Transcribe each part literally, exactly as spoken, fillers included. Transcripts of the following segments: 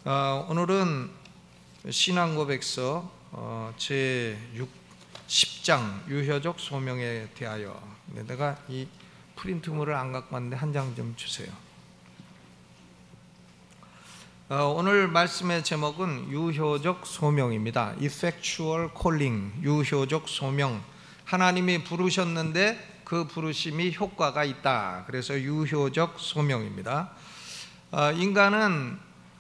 어, 오늘은 신앙고백서 어, 제육 십 장 유효적 소명에 대하여. 내가 이 프린트물을 안 갖고 왔는데 한 장 좀 주세요. 어, 오늘 말씀의 제목은 유효적 소명입니다. Effectual calling, 유효적 소명. 하나님이 부르셨는데 그 부르심이 효과가 있다. 그래서 유효적 소명입니다. 어, 인간은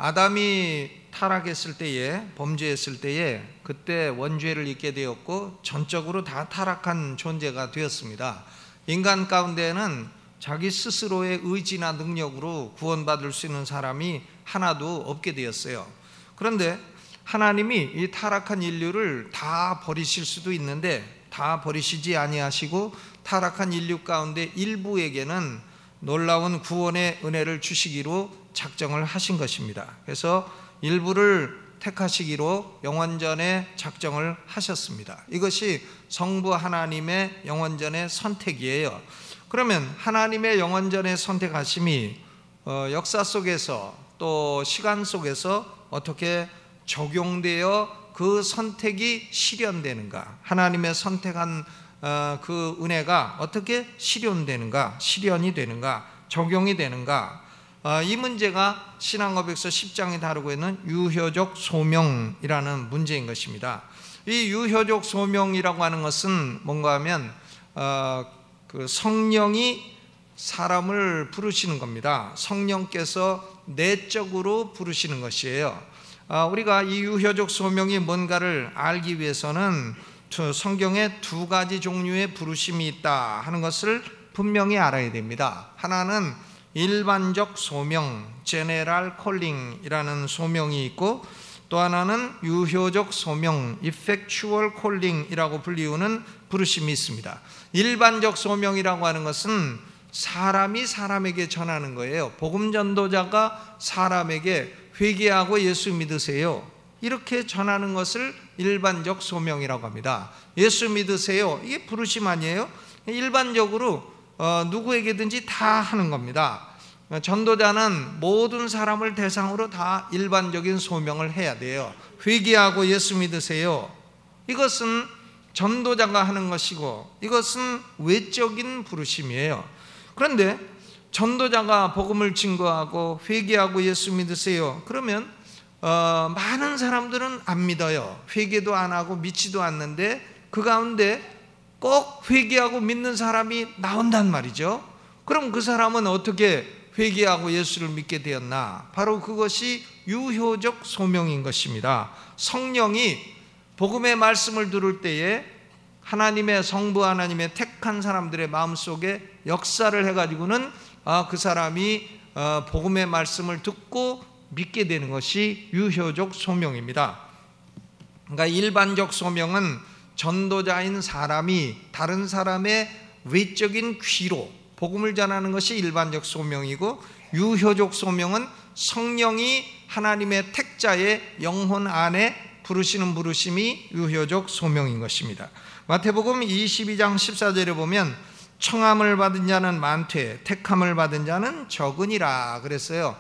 아담이 타락했을 때에, 범죄했을 때에 그때 원죄를 잊게 되었고 전적으로 다 타락한 존재가 되었습니다. 인간 가운데에는 자기 스스로의 의지나 능력으로 구원받을 수 있는 사람이 하나도 없게 되었어요. 그런데 하나님이 이 타락한 인류를 다 버리실 수도 있는데 다 버리시지 아니하시고 타락한 인류 가운데 일부에게는 놀라운 구원의 은혜를 주시기로 작정을 하신 것입니다. 그래서 일부를 택하시기로 영원전에 작정을 하셨습니다. 이것이 성부 하나님의 영원전의 선택이에요. 그러면 하나님의 영원전의 선택하심이 역사 속에서 또 시간 속에서 어떻게 적용되어 그 선택이 실현되는가, 하나님의 선택한 그 은혜가 어떻게 실현되는가, 실현이 되는가, 적용이 되는가, 이 문제가 신앙고백서 십 장이 다루고 있는 유효적 소명이라는 문제인 것입니다. 이 유효적 소명이라고 하는 것은 뭔가 하면 어, 그 성령이 사람을 부르시는 겁니다. 성령께서 내적으로 부르시는 것이에요. 어, 우리가 이 유효적 소명이 뭔가를 알기 위해서는 성경에 두 가지 종류의 부르심이 있다 하는 것을 분명히 알아야 됩니다. 하나는 일반적 소명, General Calling이라는 소명이 있고, 또 하나는 유효적 소명, Effectual Calling이라고 불리우는 부르심이 있습니다. 일반적 소명이라고 하는 것은 사람이 사람에게 전하는 거예요. 복음 전도자가 사람에게 회개하고 예수 믿으세요, 이렇게 전하는 것을 일반적 소명이라고 합니다. 예수 믿으세요, 이게 부르심 아니에요? 일반적으로 어, 누구에게든지 다 하는 겁니다. 전도자는 모든 사람을 대상으로 다 일반적인 소명을 해야 돼요. 회개하고 예수 믿으세요, 이것은 전도자가 하는 것이고 이것은 외적인 부르심이에요. 그런데 전도자가 복음을 증거하고 회개하고 예수 믿으세요, 그러면 어, 많은 사람들은 안 믿어요. 회개도 안 하고 믿지도 않는데 그 가운데 꼭 회개하고 믿는 사람이 나온단 말이죠. 그럼 그 사람은 어떻게 회개하고 예수를 믿게 되었나? 바로 그것이 유효적 소명인 것입니다. 성령이 복음의 말씀을 들을 때에 하나님의 성부 하나님의 택한 사람들의 마음속에 역사를 해가지고는 아, 그 사람이 복음의 말씀을 듣고 믿게 되는 것이 유효적 소명입니다. 그러니까 일반적 소명은 전도자인 사람이 다른 사람의 외적인 귀로 복음을 전하는 것이 일반적 소명이고, 유효적 소명은 성령이 하나님의 택자의 영혼 안에 부르시는 부르심이 유효적 소명인 것입니다. 마태복음 이십이 장 십사 절에 보면 청함을 받은 자는 많되 택함을 받은 자는 적으니라 그랬어요.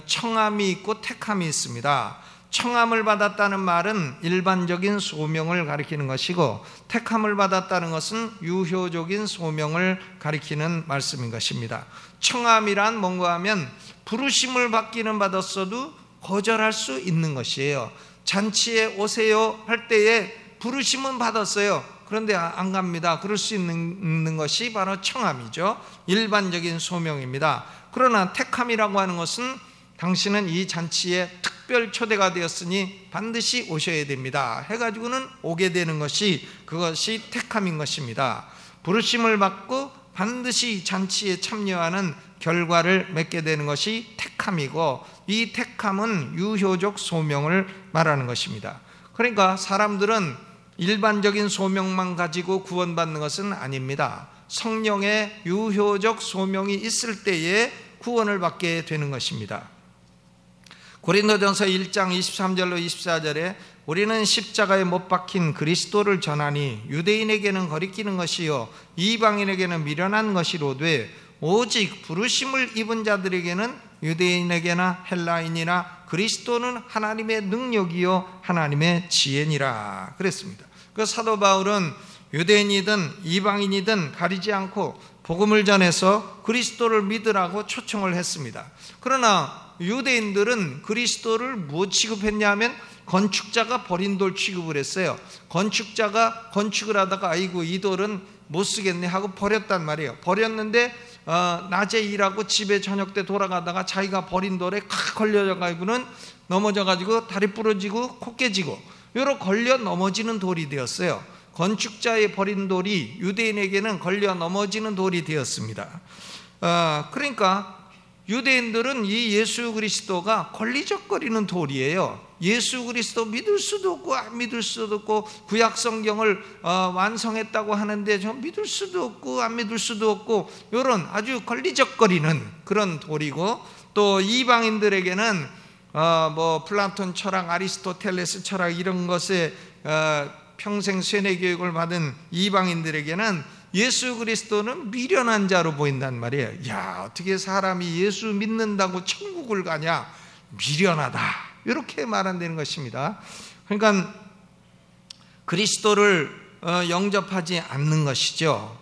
청함이 있고 택함이 있습니다. 청함을 받았다는 말은 일반적인 소명을 가리키는 것이고, 택함을 받았다는 것은 유효적인 소명을 가리키는 말씀인 것입니다. 청함이란 뭔가 하면 부르심을 받기는 받았어도 거절할 수 있는 것이에요. 잔치에 오세요 할 때에 부르심은 받았어요, 그런데 안 갑니다, 그럴 수 있는 것이 바로 청함이죠. 일반적인 소명입니다. 그러나 택함이라고 하는 것은 당신은 이 잔치에 특별 초대가 되었으니 반드시 오셔야 됩니다 해가지고는 오게 되는 것이, 그것이 택함인 것입니다. 부르심을 받고 반드시 잔치에 참여하는 결과를 맺게 되는 것이 택함이고, 이 택함은 유효적 소명을 말하는 것입니다. 그러니까 사람들은 일반적인 소명만 가지고 구원받는 것은 아닙니다. 성령의 유효적 소명이 있을 때에 구원을 받게 되는 것입니다. 고린도전서 일 장 이십삼 절로 이십사 절에 우리는 십자가에 못 박힌 그리스도를 전하니 유대인에게는 거리끼는 것이요 이방인에게는 미련한 것이로되 오직 부르심을 입은 자들에게는 유대인에게나 헬라인이나 그리스도는 하나님의 능력이요 하나님의 지혜니라 그랬습니다. 그 사도 바울은 유대인이든 이방인이든 가리지 않고 복음을 전해서 그리스도를 믿으라고 초청을 했습니다. 그러나 유대인들은 그리스도를 무엇 취급했냐 하면 건축자가 버린 돌 취급을 했어요. 건축자가 건축을 하다가 아이고 이 돌은 못 쓰겠네 하고 버렸단 말이에요. 버렸는데 어, 낮에 일하고 집에 저녁 때 돌아가다가 자기가 버린 돌에 칵 걸려가지고는 넘어져가지고 다리 부러지고 코 깨지고 여러 걸려 넘어지는 돌이 되었어요. 건축자의 버린 돌이 유대인에게는 걸려 넘어지는 돌이 되었습니다. 어, 그러니까 유대인들은 이 예수 그리스도가 걸리적거리는 돌이에요. 예수 그리스도 믿을 수도 없고 안 믿을 수도 없고 구약 성경을 어, 완성했다고 하는데 저 믿을 수도 없고 안 믿을 수도 없고 이런 아주 걸리적거리는 그런 돌이고, 또 이방인들에게는 어, 뭐 플라톤 철학, 아리스토텔레스 철학 이런 것에 어, 평생 세뇌 교육을 받은 이방인들에게는 예수 그리스도는 미련한 자로 보인단 말이에요. 야, 어떻게 사람이 예수 믿는다고 천국을 가냐, 미련하다, 이렇게 말한다는 것입니다. 그러니까 그리스도를 영접하지 않는 것이죠.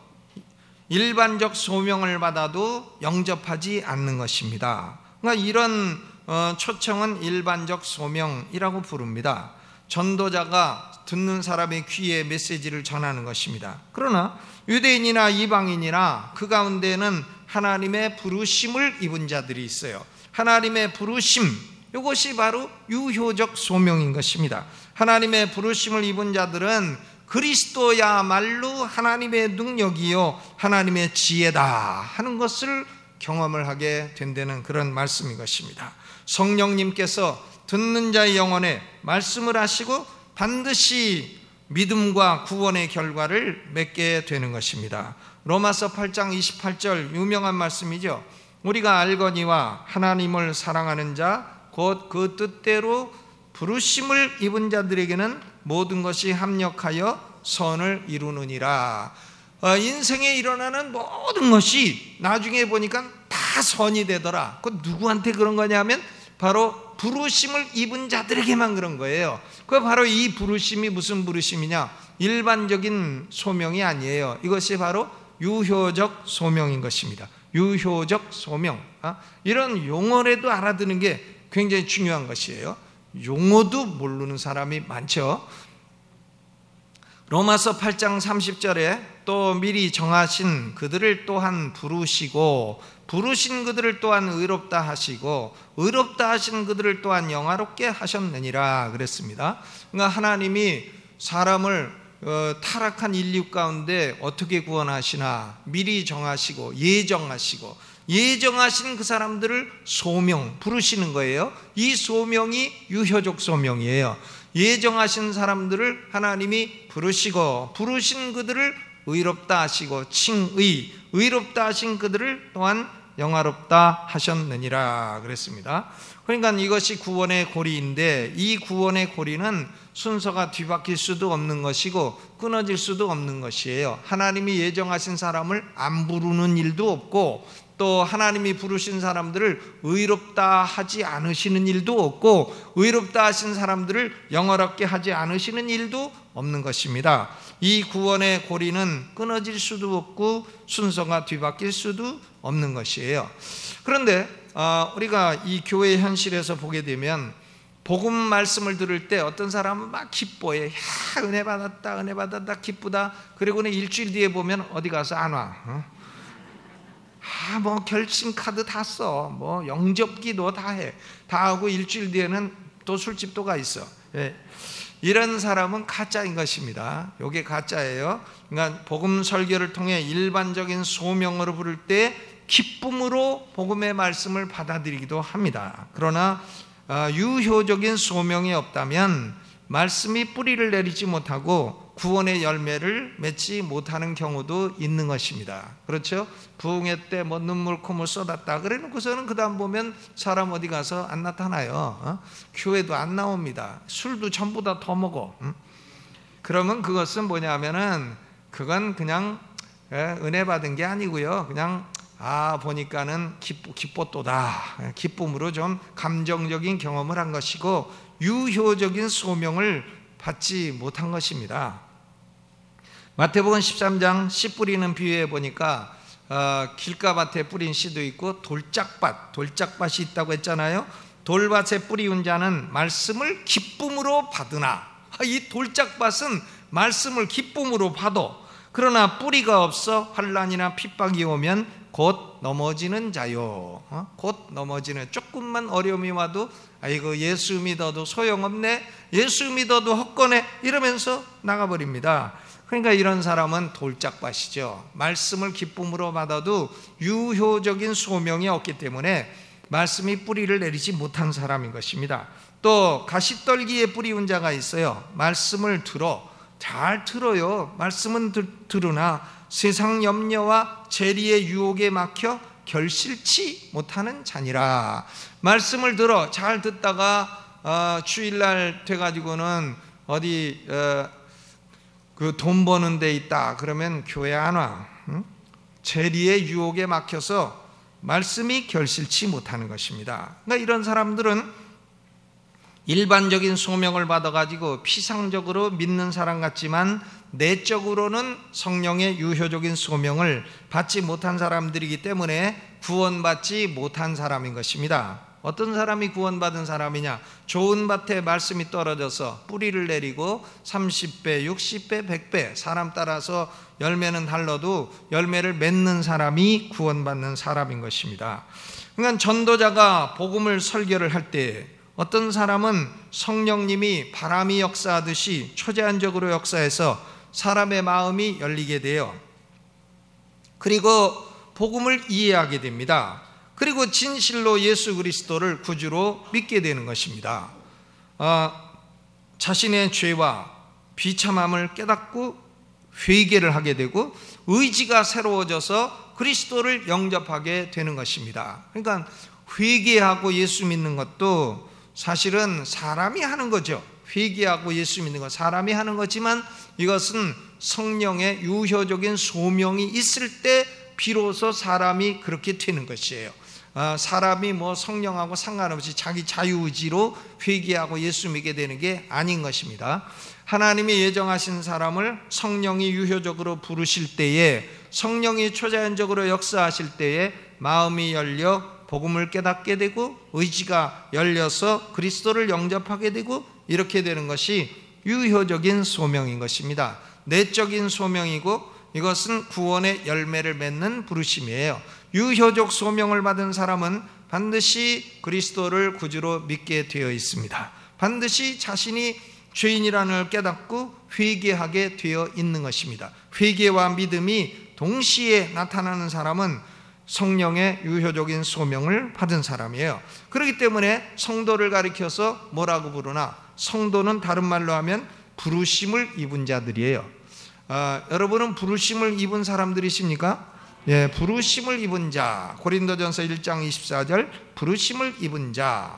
일반적 소명을 받아도 영접하지 않는 것입니다. 그러니까 이런 초청은 일반적 소명이라고 부릅니다. 전도자가 듣는 사람의 귀에 메시지를 전하는 것입니다. 그러나 유대인이나 이방인이나 그 가운데는 하나님의 부르심을 입은 자들이 있어요. 하나님의 부르심, 이것이 바로 유효적 소명인 것입니다. 하나님의 부르심을 입은 자들은 그리스도야말로 하나님의 능력이요 하나님의 지혜다 하는 것을 경험을 하게 된다는 그런 말씀인 것입니다. 성령님께서 듣는 자의 영혼에 말씀을 하시고 반드시 믿음과 구원의 결과를 맺게 되는 것입니다. 로마서 팔 장 이십팔 절 유명한 말씀이죠. 우리가 알거니와 하나님을 사랑하는 자 곧 그 뜻대로 부르심을 입은 자들에게는 모든 것이 합력하여 선을 이루느니라. 어, 인생에 일어나는 모든 것이 나중에 보니까 다 선이 되더라. 그 누구한테 그런 거냐면 바로 부르심을 입은 자들에게만 그런 거예요. 그 바로 이 부르심이 무슨 부르심이냐? 일반적인 소명이 아니에요. 이것이 바로 유효적 소명인 것입니다. 유효적 소명. 이런 용어라도 알아듣는 게 굉장히 중요한 것이에요. 용어도 모르는 사람이 많죠. 로마서 팔 장 삼십 절에 또 미리 정하신 그들을 또한 부르시고 부르신 그들을 또한 의롭다 하시고 의롭다 하신 그들을 또한 영화롭게 하셨느니라 그랬습니다. 그러니까 하나님이 사람을 어, 타락한 인류 가운데 어떻게 구원하시나 미리 정하시고 예정하시고 예정하신 그 사람들을 소명, 부르시는 거예요. 이 소명이 유효적 소명이에요. 예정하신 사람들을 하나님이 부르시고 부르신 그들을 의롭다 하시고 칭의, 의롭다 하신 그들을 또한 영화롭다 하셨느니라 그랬습니다. 그러니까 이것이 구원의 고리인데 이 구원의 고리는 순서가 뒤바뀔 수도 없는 것이고 끊어질 수도 없는 것이에요. 하나님이 예정하신 사람을 안 부르는 일도 없고 또 하나님이 부르신 사람들을 의롭다 하지 않으시는 일도 없고 의롭다 하신 사람들을 영화롭게 하지 않으시는 일도 없는 것입니다. 이 구원의 고리는 끊어질 수도 없고 순서가 뒤바뀔 수도 없는 것이에요. 그런데 우리가 이 교회 현실에서 보게 되면 복음 말씀을 들을 때 어떤 사람은 막 기뻐해. 야, 은혜 받았다, 은혜 받았다, 기쁘다. 그리고는 일주일 뒤에 보면 어디 가서 안 와. 어? 아, 뭐 결심 카드 다 써, 뭐 영접기도 다 해, 다 하고 일주일 뒤에는 또 술집도 가 있어. 예. 이런 사람은 가짜인 것입니다. 이게 가짜예요. 그러니까 복음 설교를 통해 일반적인 소명으로 부를 때 기쁨으로 복음의 말씀을 받아들이기도 합니다. 그러나 유효적인 소명이 없다면 말씀이 뿌리를 내리지 못하고 구원의 열매를 맺지 못하는 경우도 있는 것입니다. 그렇죠? 부흥회 때 뭐 눈물 콧물 쏟았다 그래 놓고서는 그 다음 보면 사람 어디 가서 안 나타나요. 어? 교회도 안 나옵니다. 술도 전부 다 더 먹어. 응? 그러면 그것은 뭐냐면은 그건 그냥 은혜 받은 게 아니고요, 그냥 아 보니까는 기쁘, 기뻤도다. 기쁨으로 좀 감정적인 경험을 한 것이고 유효적인 소명을 받지 못한 것입니다. 마태복음 십삼 장 씨 뿌리는 비유에 보니까 어, 길가밭에 뿌린 씨도 있고 돌짝밭, 돌짝밭이 있다고 했잖아요. 돌밭에 뿌리운 자는 말씀을 기쁨으로 받으나, 이 돌짝밭은 말씀을 기쁨으로 받아. 그러나 뿌리가 없어 환난이나 핍박이 오면 곧 넘어지는 자요. 어? 곧 넘어지는, 조금만 어려움이 와도 아이고 예수 믿어도 소용없네, 예수 믿어도 헛거네 이러면서 나가버립니다. 그러니까 이런 사람은 돌짝밭이죠. 말씀을 기쁨으로 받아도 유효적인 소명이 없기 때문에 말씀이 뿌리를 내리지 못한 사람인 것입니다. 또 가시떨기에 뿌리운 자가 있어요. 말씀을 들어, 잘 들어요. 말씀은 들, 들으나 세상 염려와 재리의 유혹에 막혀 결실치 못하는 자니라. 말씀을 들어 잘 듣다가 어, 주일날 돼가지고는 어디 어, 그 돈 버는 데 있다 그러면 교회 안 와. 응? 재리의 유혹에 막혀서 말씀이 결실치 못하는 것입니다. 그러니까 이런 사람들은 일반적인 소명을 받아가지고 피상적으로 믿는 사람 같지만 내적으로는 성령의 유효적인 소명을 받지 못한 사람들이기 때문에 구원받지 못한 사람인 것입니다. 어떤 사람이 구원받은 사람이냐? 좋은 밭에 말씀이 떨어져서 뿌리를 내리고 삼십 배, 육십 배, 백 배 사람 따라서 열매는 달라도 열매를 맺는 사람이 구원받는 사람인 것입니다. 그러니까 전도자가 복음을 설교를 할 때 어떤 사람은 성령님이 바람이 역사하듯이 초제한적으로 역사해서 사람의 마음이 열리게 돼요. 그리고 복음을 이해하게 됩니다. 그리고 진실로 예수 그리스도를 구주로 믿게 되는 것입니다. 어, 자신의 죄와 비참함을 깨닫고 회개를 하게 되고 의지가 새로워져서 그리스도를 영접하게 되는 것입니다. 그러니까 회개하고 예수 믿는 것도 사실은 사람이 하는 거죠. 회개하고 예수 믿는 것 사람이 하는 거지만 이것은 성령의 유효적인 소명이 있을 때 비로소 사람이 그렇게 되는 것이에요. 아, 사람이 뭐 성령하고 상관없이 자기 자유의지로 회개하고 예수 믿게 되는 게 아닌 것입니다. 하나님이 예정하신 사람을 성령이 유효적으로 부르실 때에, 성령이 초자연적으로 역사하실 때에 마음이 열려 복음을 깨닫게 되고 의지가 열려서 그리스도를 영접하게 되고 이렇게 되는 것이 유효적인 소명인 것입니다. 내적인 소명이고 이것은 구원의 열매를 맺는 부르심이에요. 유효적 소명을 받은 사람은 반드시 그리스도를 구주로 믿게 되어 있습니다. 반드시 자신이 죄인이라는 걸 깨닫고 회개하게 되어 있는 것입니다. 회개와 믿음이 동시에 나타나는 사람은 성령의 유효적인 소명을 받은 사람이에요. 그렇기 때문에 성도를 가리켜서 뭐라고 부르나? 성도는 다른 말로 하면 부르심을 입은 자들이에요. 아, 여러분은 부르심을 입은 사람들이십니까? 예, 부르심을 입은 자. 고린도전서 일 장 이십사 절 부르심을 입은 자.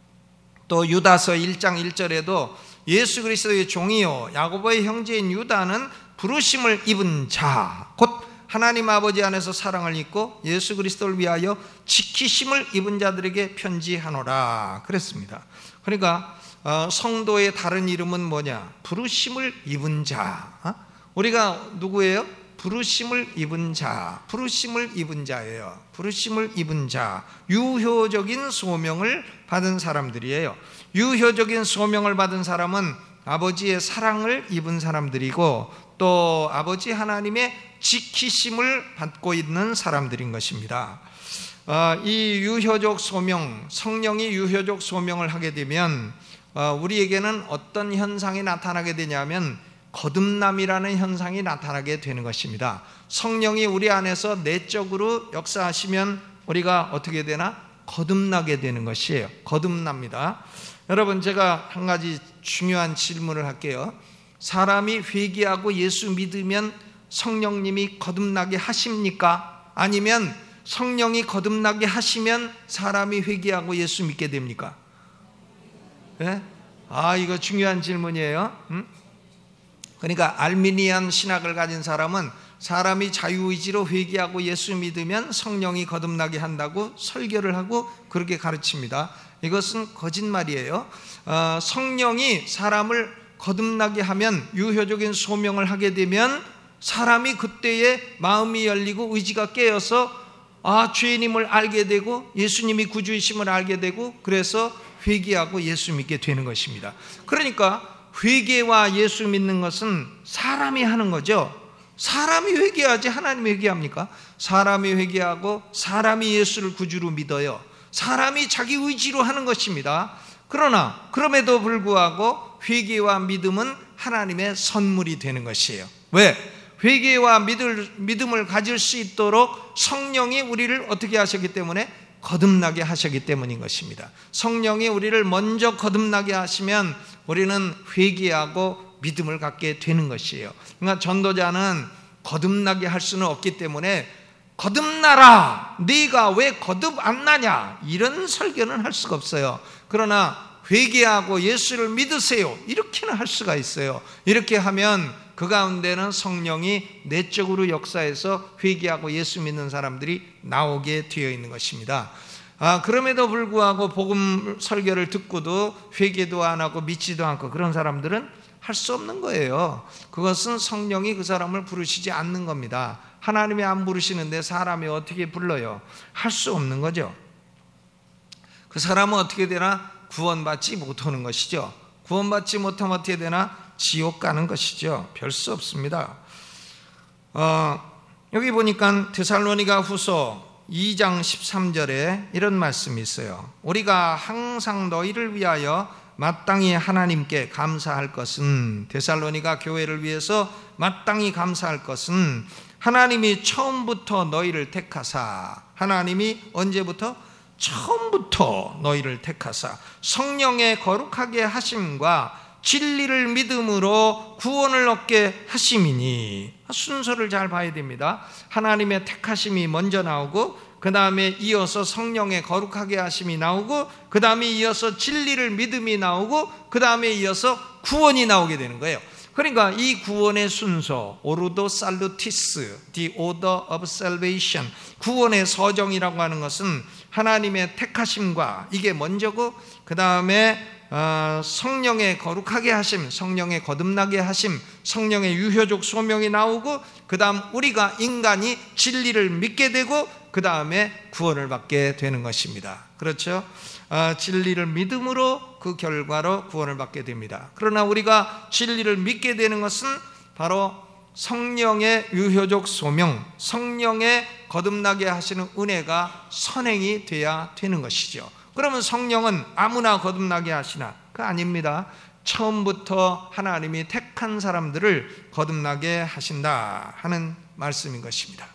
또 유다서 일 장 일 절에도 예수 그리스도의 종이요 야고보의 형제인 유다는 부르심을 입은 자, 곧 하나님 아버지 안에서 사랑을 입고 예수 그리스도를 위하여 지키심을 입은 자들에게 편지하노라 그랬습니다. 그러니까 어, 성도의 다른 이름은 뭐냐? 부르심을 입은 자. 어? 우리가 누구예요? 부르심을 입은 자, 부르심을 입은 자예요. 부르심을 입은 자, 유효적인 소명을 받은 사람들이에요. 유효적인 소명을 받은 사람은 아버지의 사랑을 입은 사람들이고 또 아버지 하나님의 지키심을 받고 있는 사람들인 것입니다. 이 유효적 소명, 성령이 유효적 소명을 하게 되면 우리에게는 어떤 현상이 나타나게 되냐면 거듭남이라는 현상이 나타나게 되는 것입니다. 성령이 우리 안에서 내적으로 역사하시면 우리가 어떻게 되나? 거듭나게 되는 것이에요. 거듭납니다. 여러분, 제가 한 가지 중요한 질문을 할게요. 사람이 회개하고 예수 믿으면 성령님이 거듭나게 하십니까? 아니면 성령이 거듭나게 하시면 사람이 회개하고 예수 믿게 됩니까? 네? 아, 이거 중요한 질문이에요. 음? 그러니까 알미니안 신학을 가진 사람은 사람이 자유의지로 회개하고 예수 믿으면 성령이 거듭나게 한다고 설교를 하고 그렇게 가르칩니다. 이것은 거짓말이에요. 어, 성령이 사람을 거듭나게 하면, 유효적인 소명을 하게 되면 사람이 그때에 마음이 열리고 의지가 깨어서 아, 죄인임을 알게 되고 예수님이 구주이심을 알게 되고, 그래서 회개하고 예수 믿게 되는 것입니다. 그러니까 회개와 예수 믿는 것은 사람이 하는 거죠. 사람이 회개하지 하나님이 회개합니까? 사람이 회개하고 사람이 예수를 구주로 믿어요. 사람이 자기 의지로 하는 것입니다. 그러나 그럼에도 불구하고 회개와 믿음은 하나님의 선물이 되는 것이에요. 왜? 회개와 믿을, 믿음을 가질 수 있도록 성령이 우리를 어떻게 하셨기 때문에? 거듭나게 하셨기 때문인 것입니다. 성령이 우리를 먼저 거듭나게 하시면 우리는 회개하고 믿음을 갖게 되는 것이에요. 그러니까 전도자는 거듭나게 할 수는 없기 때문에 거듭나라, 네가 왜 거듭 안 나냐, 이런 설교는 할 수가 없어요. 그러나 회개하고 예수를 믿으세요, 이렇게는 할 수가 있어요. 이렇게 하면 그 가운데는 성령이 내적으로 역사해서 회개하고 예수 믿는 사람들이 나오게 되어 있는 것입니다. 아, 그럼에도 불구하고 복음 설교를 듣고도 회개도 안 하고 믿지도 않고 그런 사람들은 할 수 없는 거예요. 그것은 성령이 그 사람을 부르시지 않는 겁니다. 하나님이 안 부르시는데 사람이 어떻게 불러요? 할 수 없는 거죠. 그 사람은 어떻게 되나? 구원받지 못하는 것이죠. 구원받지 못하면 어떻게 되나? 지옥 가는 것이죠. 별 수 없습니다. 어, 여기 보니까 데살로니가 후서 이 장 십삼 절에 이런 말씀이 있어요. 우리가 항상 너희를 위하여 마땅히 하나님께 감사할 것은, 데살로니가 교회를 위해서 마땅히 감사할 것은 하나님이 처음부터 너희를 택하사, 하나님이 언제부터? 처음부터 너희를 택하사 성령의 거룩하게 하심과 진리를 믿음으로 구원을 얻게 하심이니. 순서를 잘 봐야 됩니다. 하나님의 택하심이 먼저 나오고, 그 다음에 이어서 성령의 거룩하게 하심이 나오고, 그 다음에 이어서 진리를 믿음이 나오고, 그 다음에 이어서 구원이 나오게 되는 거예요. 그러니까 이 구원의 순서, 오르도 살루티스, the order of salvation, 구원의 서정이라고 하는 것은 하나님의 택하심과 이게 먼저고, 그 다음에 어, 성령의 거룩하게 하심, 성령의 거듭나게 하심, 성령의 유효적 소명이 나오고, 그 다음 우리가 인간이 진리를 믿게 되고, 그 다음에 구원을 받게 되는 것입니다. 그렇죠? 어, 진리를 믿음으로 그 결과로 구원을 받게 됩니다. 그러나 우리가 진리를 믿게 되는 것은 바로 성령의 유효적 소명, 성령의 거듭나게 하시는 은혜가 선행이 돼야 되는 것이죠. 그러면 성령은 아무나 거듭나게 하시나? 그거 아닙니다. 처음부터 하나님이 택한 사람들을 거듭나게 하신다 하는 말씀인 것입니다.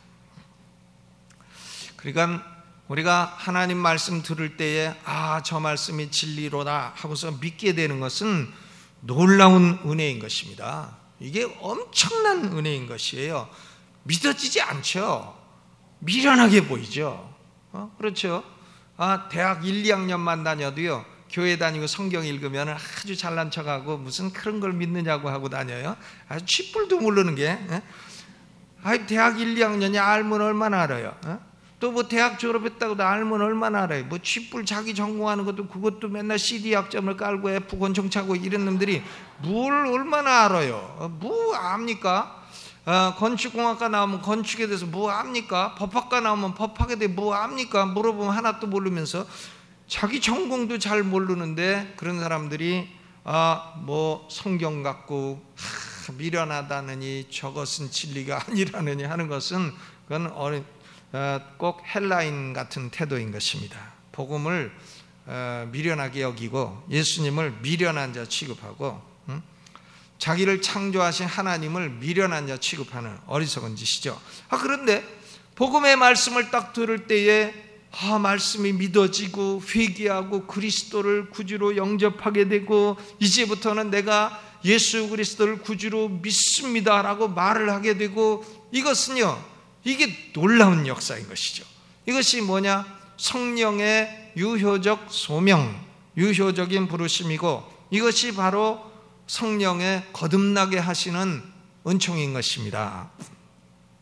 그러니까 우리가 하나님 말씀 들을 때에 아, 저 말씀이 진리로다 하고서 믿게 되는 것은 놀라운 은혜인 것입니다. 이게 엄청난 은혜인 것이에요. 믿어지지 않죠. 미련하게 보이죠. 어? 그렇죠. 아, 대학 일, 이 학년만 다녀도요, 교회 다니고 성경 읽으면 아주 잘난 척하고 무슨 그런 걸 믿느냐고 하고 다녀요. 아주 쥐뿔도 모르는 게. 예? 아, 대학 일, 이 학년이 알면 얼마나 알아요. 어? 또 뭐 대학 졸업했다고도 알면 얼마나 알아요. 뭐 쥐뿔 자기 전공하는 것도 그것도 맨날 씨디 학점을 깔고 F 권총 차고 이런 놈들이 뭘 얼마나 알아요. 어, 뭐 압니까? 어, 건축공학과 나오면 건축에 대해서 뭐 압니까? 법학과 나오면 법학에 대해 뭐 압니까? 물어보면 하나도 모르면서 자기 전공도 잘 모르는데 그런 사람들이 아, 뭐 성경 갖고 하, 미련하다느니 저것은 진리가 아니라느니 하는 것은 그건 어린, 어, 꼭 헬라인 같은 태도인 것입니다. 복음을 어, 미련하게 여기고 예수님을 미련한 자 취급하고 음? 자기를 창조하신 하나님을 미련한 자 취급하는 어리석은 짓이죠. 아, 그런데 복음의 말씀을 딱 들을 때에 아, 말씀이 믿어지고 회개하고 그리스도를 구주로 영접하게 되고 이제부터는 내가 예수 그리스도를 구주로 믿습니다라고 말을 하게 되고, 이것은요, 이게 놀라운 역사인 것이죠. 이것이 뭐냐? 성령의 유효적 소명, 유효적인 부르심이고, 이것이 바로 성령의 거듭나게 하시는 은총인 것입니다.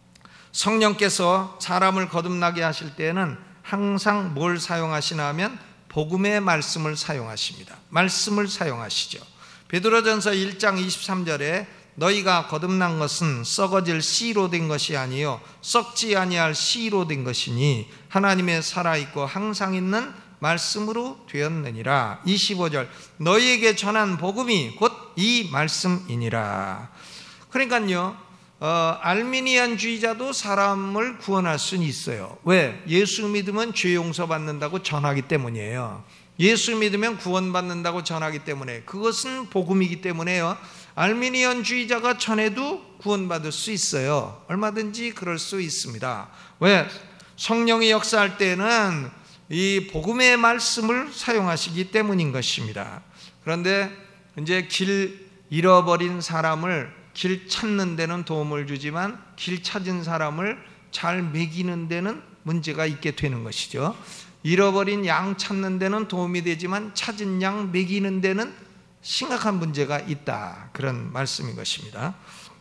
성령께서 사람을 거듭나게 하실 때에는 항상 뭘 사용하시나 하면 복음의 말씀을 사용하십니다. 말씀을 사용하시죠. 베드로전서 일 장 이십삼 절에 너희가 거듭난 것은 썩어질 씨로 된 것이 아니요 썩지 아니할 씨로 된 것이니 하나님의 살아있고 항상 있는 말씀으로 되었느니라. 이십오 절 너희에게 전한 복음이 곧 이 말씀이니라. 그러니까요 어, 알미니안주의자도 사람을 구원할 수는 있어요. 왜? 예수 믿으면 죄 용서받는다고 전하기 때문이에요. 예수 믿으면 구원받는다고 전하기 때문에 그것은 복음이기 때문에요 알미니안주의자가 전해도 구원받을 수 있어요. 얼마든지 그럴 수 있습니다. 왜? 성령이 역사할 때는 이 복음의 말씀을 사용하시기 때문인 것입니다. 그런데 이제 길 잃어버린 사람을 길 찾는 데는 도움을 주지만 길 찾은 사람을 잘 먹이는 데는 문제가 있게 되는 것이죠. 잃어버린 양 찾는 데는 도움이 되지만 찾은 양 먹이는 데는 심각한 문제가 있다. 그런 말씀인 것입니다.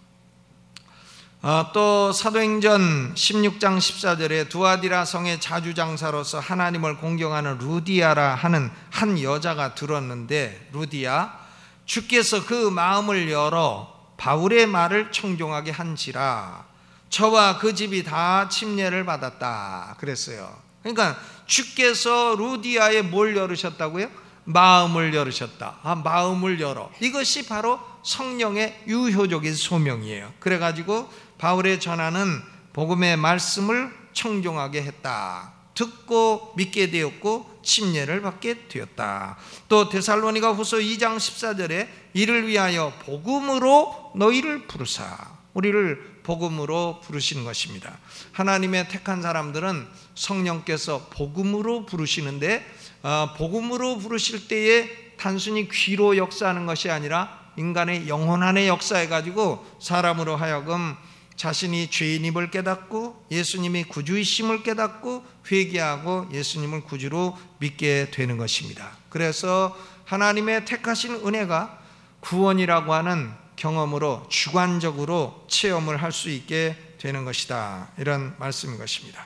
아, 또 사도행전 십육 장 십사 절에 두아디라 성의 자주장사로서 하나님을 공경하는 루디아라 하는 한 여자가 들었는데 루디아 주께서 그 마음을 열어 바울의 말을 청종하게 한지라 저와 그 집이 다 침례를 받았다 그랬어요. 그러니까 주께서 루디아에 뭘 열으셨다고요? 마음을 열으셨다. 아, 마음을 열어. 이것이 바로 성령의 유효적인 소명이에요. 그래가지고 바울의 전하는 복음의 말씀을 청종하게 했다. 듣고 믿게 되었고 침례를 받게 되었다. 또 데살로니가 후서 이 장 십사 절에 이를 위하여 복음으로 너희를 부르사. 우리를 복음으로 부르시는 것입니다. 하나님의 택한 사람들은 성령께서 복음으로 부르시는데 어, 복음으로 부르실 때에 단순히 귀로 역사하는 것이 아니라 인간의 영혼 안에 역사해가지고 사람으로 하여금 자신이 죄인임을 깨닫고 예수님이 구주이심을 깨닫고 회개하고 예수님을 구주로 믿게 되는 것입니다. 그래서 하나님의 택하신 은혜가 구원이라고 하는 경험으로 주관적으로 체험을 할 수 있게 되는 것이다. 이런 말씀인 것입니다.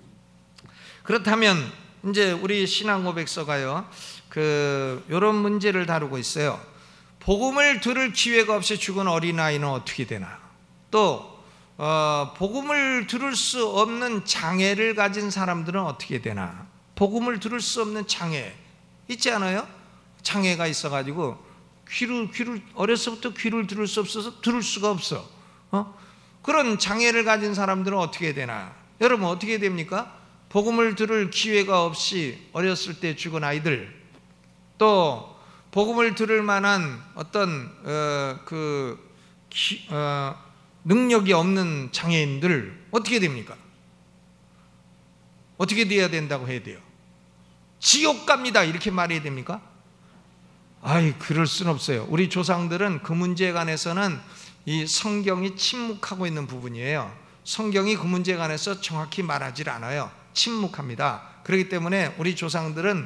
그렇다면 이제 우리 신앙 고백서가요 그 이런 문제를 다루고 있어요. 복음을 들을 기회가 없이 죽은 어린아이는 어떻게 되나? 또 어, 복음을 들을 수 없는 장애를 가진 사람들은 어떻게 되나? 복음을 들을 수 없는 장애 있지 않아요? 장애가 있어가지고 귀를 귀를 어려서부터 귀를 들을 수 없어서 들을 수가 없어. 어? 그런 장애를 가진 사람들은 어떻게 되나? 여러분 어떻게 됩니까? 복음을 들을 기회가 없이 어렸을 때 죽은 아이들, 또 복음을 들을 만한 어떤 어, 그 기, 어, 능력이 없는 장애인들 어떻게 됩니까? 어떻게 돼야 된다고 해야 돼요? 지옥 갑니다 이렇게 말해야 됩니까? 아이 그럴 수는 없어요. 우리 조상들은 그 문제에 관해서는 이 성경이 침묵하고 있는 부분이에요. 성경이 그 문제에 관해서 정확히 말하지 않아요. 침묵합니다. 그렇기 때문에 우리 조상들은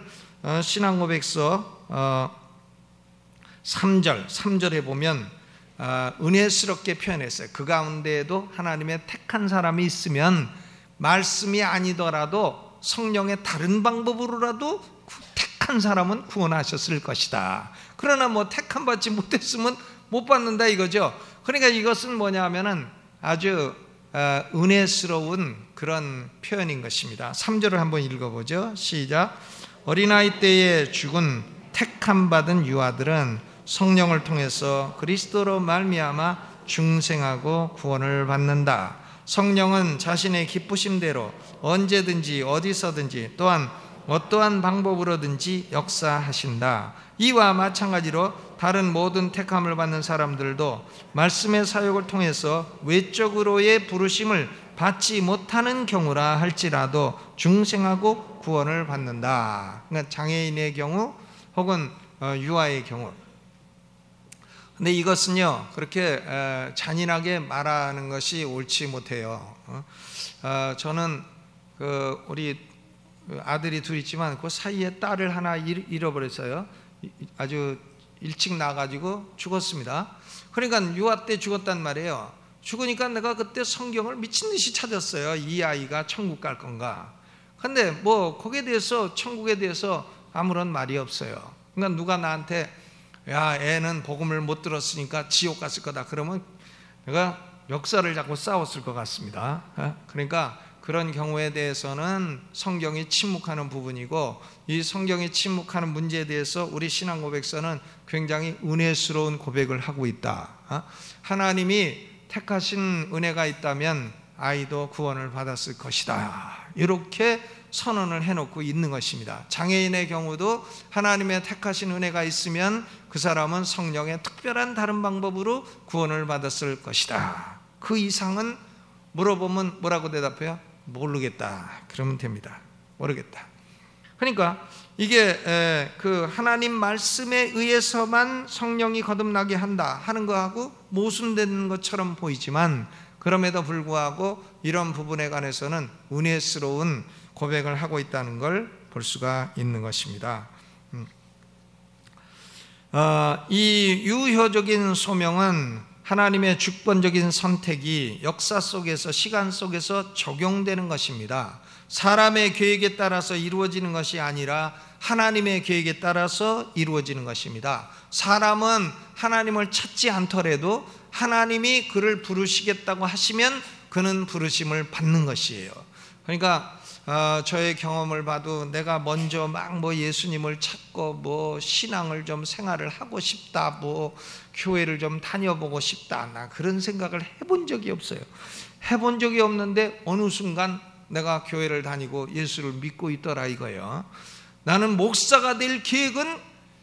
신앙고백서 삼 절 삼 절에 보면 은혜스럽게 표현했어요. 그 가운데에도 하나님의 택한 사람이 있으면 말씀이 아니더라도 성령의 다른 방법으로라도 택한 사람은 구원하셨을 것이다. 그러나 뭐 택한 받지 못했으면 못 받는다 이거죠. 그러니까 이것은 뭐냐 하면은 아주 은혜스러운 그런 표현인 것입니다. 삼 절을 한번 읽어보죠. 시작. 어린아이 때에 죽은 택함 받은 유아들은 성령을 통해서 그리스도로 말미암아 중생하고 구원을 받는다. 성령은 자신의 기쁘심대로 언제든지 어디서든지 또한 어떠한 방법으로든지 역사하신다. 이와 마찬가지로 다른 모든 택함을 받는 사람들도 말씀의 사역을 통해서 외적으로의 부르심을 받지 못하는 경우라 할지라도 중생하고 구원을 받는다. 그러니까 장애인의 경우 혹은 유아의 경우. 근데 이것은요 그렇게 잔인하게 말하는 것이 옳지 못해요. 저는 그 우리 아들이 둘 있지만 그 사이에 딸을 하나 잃어버렸어요. 아주 일찍 나가지고 죽었습니다. 그러니까 유아 때 죽었단 말이에요. 죽으니까 내가 그때 성경을 미친 듯이 찾았어요. 이 아이가 천국 갈 건가. 근데 뭐 거기에 대해서, 천국에 대해서 아무런 말이 없어요. 그러니까 누가 나한테 야, 애는 복음을 못 들었으니까 지옥 갔을 거다 그러면 내가 역사를 잡고 싸웠을 것 같습니다. 그러니까 그런 경우에 대해서는 성경이 침묵하는 부분이고, 이 성경이 침묵하는 문제에 대해서 우리 신앙 고백서는 굉장히 은혜스러운 고백을 하고 있다. 하나님이 택하신 은혜가 있다면 아이도 구원을 받았을 것이다, 이렇게 선언을 해놓고 있는 것입니다. 장애인의 경우도 하나님의 택하신 은혜가 있으면 그 사람은 성령의 특별한 다른 방법으로 구원을 받았을 것이다. 그 이상은 물어보면 뭐라고 대답해요? 모르겠다. 그러면 됩니다. 모르겠다. 그러니까 이게 그 하나님 말씀에 의해서만 성령이 거듭나게 한다 하는 거하고 모순되는 것처럼 보이지만, 그럼에도 불구하고 이런 부분에 관해서는 은혜스러운 고백을 하고 있다는 걸 볼 수가 있는 것입니다. 어, 이 유효적인 소명은 하나님의 주권적인 선택이 역사 속에서, 시간 속에서 적용되는 것입니다. 사람의 계획에 따라서 이루어지는 것이 아니라 하나님의 계획에 따라서 이루어지는 것입니다. 사람은 하나님을 찾지 않더라도 하나님이 그를 부르시겠다고 하시면 그는 부르심을 받는 것이에요. 그러니까 어, 저의 경험을 봐도 내가 먼저 막 뭐 예수님을 찾고 뭐 신앙을 좀 생활을 하고 싶다, 뭐 교회를 좀 다녀보고 싶다, 나 그런 생각을 해본 적이 없어요. 해본 적이 없는데 어느 순간 내가 교회를 다니고 예수를 믿고 있더라 이거예요. 나는 목사가 될 계획은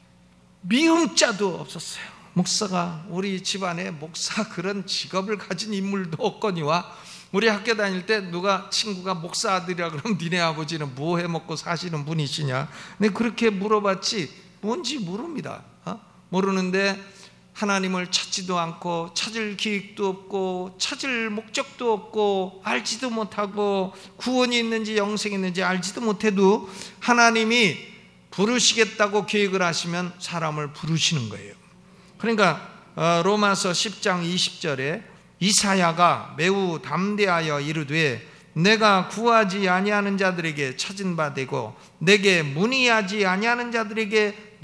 미음자도 없었어요. 목사가, 우리 집안에 목사 그런 직업을 가진 인물도 없거니와, 우리 학교 다닐 때 누가 친구가 목사 아들이라 그러면 니네 아버지는 뭐 해먹고 사시는 분이시냐, 근데 그렇게 물어봤지 뭔지 모릅니다. 어? 모르는데 하나님을 찾지도 않고 찾을 계획도 없고 찾을 목적도 없고 알지도 못하고 구원이 있는지 영생이 있는지 알지도 못해도 하나님이 부르시겠다고 계획을 하시면 사람을 부르시는 거예요. 그러니까 로마서 십 장 이십 절에 이사야가 매우 담대하여 이르되 내가 구하지 아니하는 자들에게 찾은 바 되고 내게 문의하지 아니하는 자들에게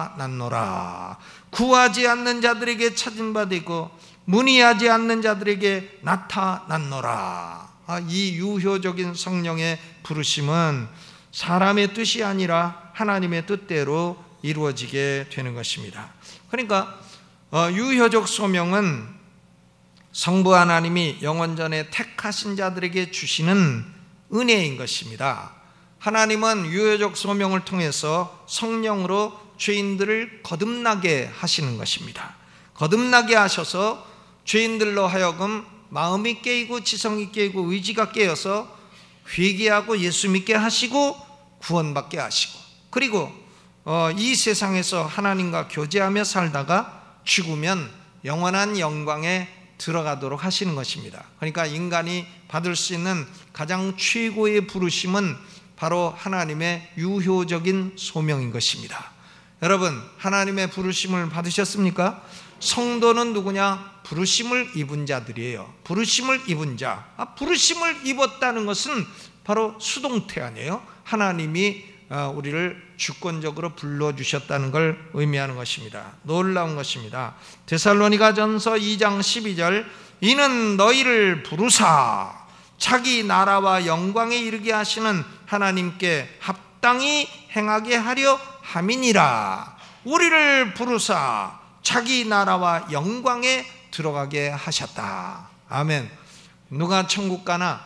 나타났노라. 구하지 않는 자들에게 찾은 바 되고 문의하지 않는 자들에게 나타났노라. 이 유효적인 성령의 부르심은 사람의 뜻이 아니라 하나님의 뜻대로 이루어지게 되는 것입니다. 그러니까 유효적 소명은 성부 하나님이 영원전에 택하신 자들에게 주시는 은혜인 것입니다. 하나님은 유효적 소명을 통해서 성령으로 죄인들을 거듭나게 하시는 것입니다. 거듭나게 하셔서 죄인들로 하여금 마음이 깨이고 지성이 깨이고 의지가 깨어서 회개하고 예수 믿게 하시고 구원받게 하시고, 그리고 이 세상에서 하나님과 교제하며 살다가 죽으면 영원한 영광에 들어가도록 하시는 것입니다. 그러니까 인간이 받을 수 있는 가장 최고의 부르심은 바로 하나님의 유효적인 소명인 것입니다. 여러분, 하나님의 부르심을 받으셨습니까? 성도는 누구냐? 부르심을 입은 자들이에요. 부르심을 입은 자. 아, 부르심을 입었다는 것은 바로 수동태 아니에요? 하나님이 우리를 주권적으로 불러주셨다는 걸 의미하는 것입니다. 놀라운 것입니다. 데살로니가전서 이 장 십이 절 이는 너희를 부르사 자기 나라와 영광에 이르게 하시는 하나님께 합당히 행하게 하려 함이니라. 우리를 부르사 자기 나라와 영광에 들어가게 하셨다. 아멘. 누가 천국 가나?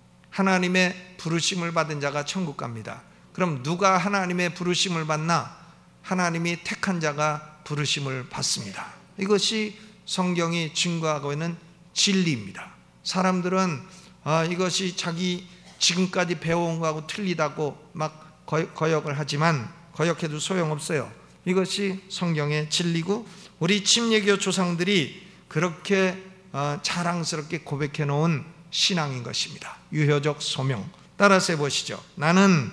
하나님의 부르심을 받은 자가 천국 갑니다. 그럼 누가 하나님의 부르심을 받나? 하나님이 택한 자가 부르심을 받습니다. 이것이 성경이 증거하고 있는 진리입니다. 사람들은 아, 이것이 자기 지금까지 배워온 거하고 틀리다고 막 거역을 하지만 거역해도 소용없어요. 이것이 성경의 진리고 우리 침례교 조상들이 그렇게 자랑스럽게 고백해 놓은 신앙인 것입니다. 유효적 소명. 따라서 해보시죠. 나는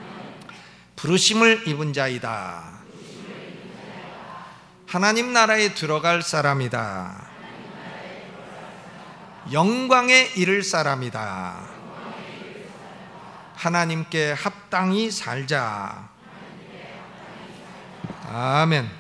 부르심을 입은 자이다. 하나님 나라에 들어갈 사람이다. 영광에 이를 사람이다. 하나님께 합당히 살자. 아멘.